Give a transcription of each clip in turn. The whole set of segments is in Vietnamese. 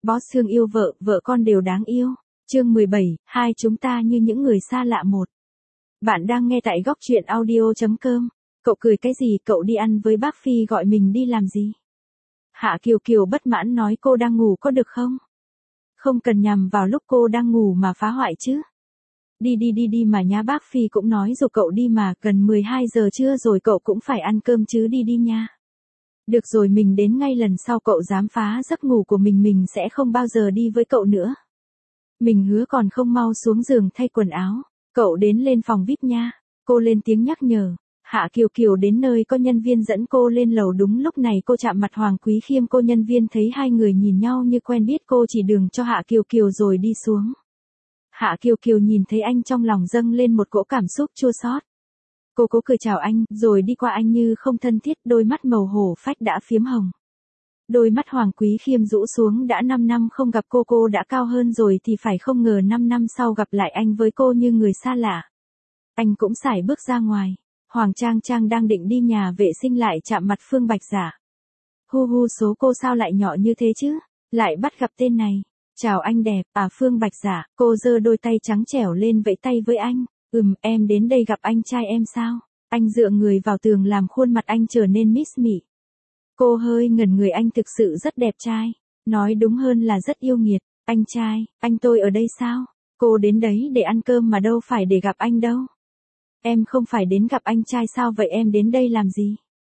Boss thương yêu vợ, vợ con đều đáng yêu. Chương 17, hai chúng ta như những người xa lạ một. Bạn đang nghe tại góc truyện audio.com. Cậu cười cái gì, cậu đi ăn với bác Phi gọi mình đi làm gì? Hạ Kiều Kiều bất mãn nói cô đang ngủ có được không? Không cần nhằm vào lúc cô đang ngủ mà phá hoại chứ. Đi mà nhá, bác Phi cũng nói rồi cậu đi mà, gần 12 giờ trưa rồi cậu cũng phải ăn cơm chứ, đi nha. Được rồi, mình đến ngay, lần sau cậu dám phá giấc ngủ của mình sẽ không bao giờ đi với cậu nữa. Mình hứa, còn không mau xuống giường thay quần áo, cậu đến lên phòng VIP nha. Cô lên tiếng nhắc nhở. Hạ Kiều Kiều đến nơi có nhân viên dẫn cô lên lầu, đúng lúc này cô chạm mặt Hoàng Quý Khiêm. Cô nhân viên thấy hai người nhìn nhau như quen biết, cô chỉ đường cho Hạ Kiều Kiều rồi đi xuống. Hạ Kiều Kiều nhìn thấy anh trong lòng dâng lên một cỗ cảm xúc chua xót. Cô cố cười chào anh, rồi đi qua anh như không thân thiết, đôi mắt màu hổ phách đã phiếm hồng. Đôi mắt Hoàng Quý Khiêm rũ xuống, đã 5 năm không gặp cô đã cao hơn rồi thì phải, không ngờ 5 năm sau gặp lại anh với cô như người xa lạ. Anh cũng sải bước ra ngoài. Hoàng Trang Trang đang định đi nhà vệ sinh lại chạm mặt Phương Bạch Giả. Hu, số cô sao lại nhỏ như thế chứ, lại bắt gặp tên này. Chào anh đẹp, Phương Bạch Giả. Cô giơ đôi tay trắng trẻo lên vẫy tay với anh. Em đến đây gặp anh trai em sao? Anh dựa người vào tường làm khuôn mặt anh trở nên miss mị. Cô hơi ngẩn người, anh thực sự rất đẹp trai. Nói đúng hơn là rất yêu nghiệt. Anh trai, anh tôi ở đây sao? Cô đến đấy để ăn cơm mà, đâu phải để gặp anh đâu. Em không phải đến gặp anh trai sao, vậy em đến đây làm gì?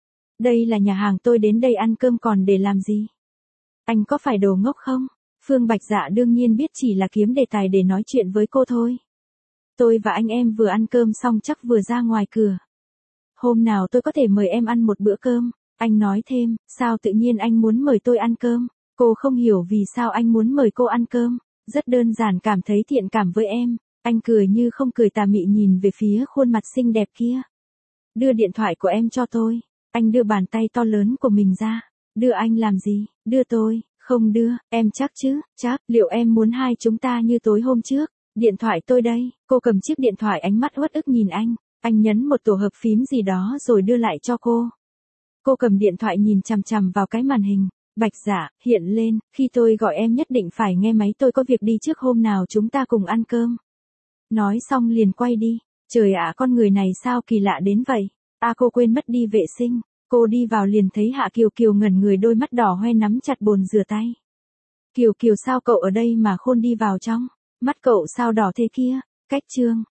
Đây là nhà hàng, tôi đến đây ăn cơm còn để làm gì? Anh có phải đồ ngốc không? Phương Bạch Dạ đương nhiên biết chỉ là kiếm đề tài để nói chuyện với cô thôi. Tôi và anh em vừa ăn cơm xong chắc vừa ra ngoài cửa. Hôm nào tôi có thể mời em ăn một bữa cơm. Anh nói thêm, sao tự nhiên anh muốn mời tôi ăn cơm? Cô không hiểu vì sao anh muốn mời cô ăn cơm. Rất đơn giản, cảm thấy thiện cảm với em. Anh cười như không cười, tà mị nhìn về phía khuôn mặt xinh đẹp kia. Đưa điện thoại của em cho tôi. Anh đưa bàn tay to lớn của mình ra. Đưa anh làm gì? Đưa tôi. Không đưa, em chắc chứ? Chắc. Liệu em muốn hai chúng ta như tối hôm trước? Điện thoại tôi đây. Cô cầm chiếc điện thoại, ánh mắt uất ức nhìn anh. Anh nhấn một tổ hợp phím gì đó rồi đưa lại cho cô. Cô cầm điện thoại nhìn chằm chằm vào cái màn hình. Bạch Giả, hiện lên, khi tôi gọi em nhất định phải nghe máy, tôi có việc đi trước, hôm nào chúng ta cùng ăn cơm. Nói xong liền quay đi. Trời ạ, con người này sao kỳ lạ đến vậy? Cô quên mất đi vệ sinh. Cô đi vào liền thấy Hạ Kiều Kiều ngẩn người, đôi mắt đỏ hoe nắm chặt bồn rửa tay. Kiều Kiều, sao cậu ở đây mà khôn, đi vào trong. Mắt cậu sao đỏ thế kia? Cách trương.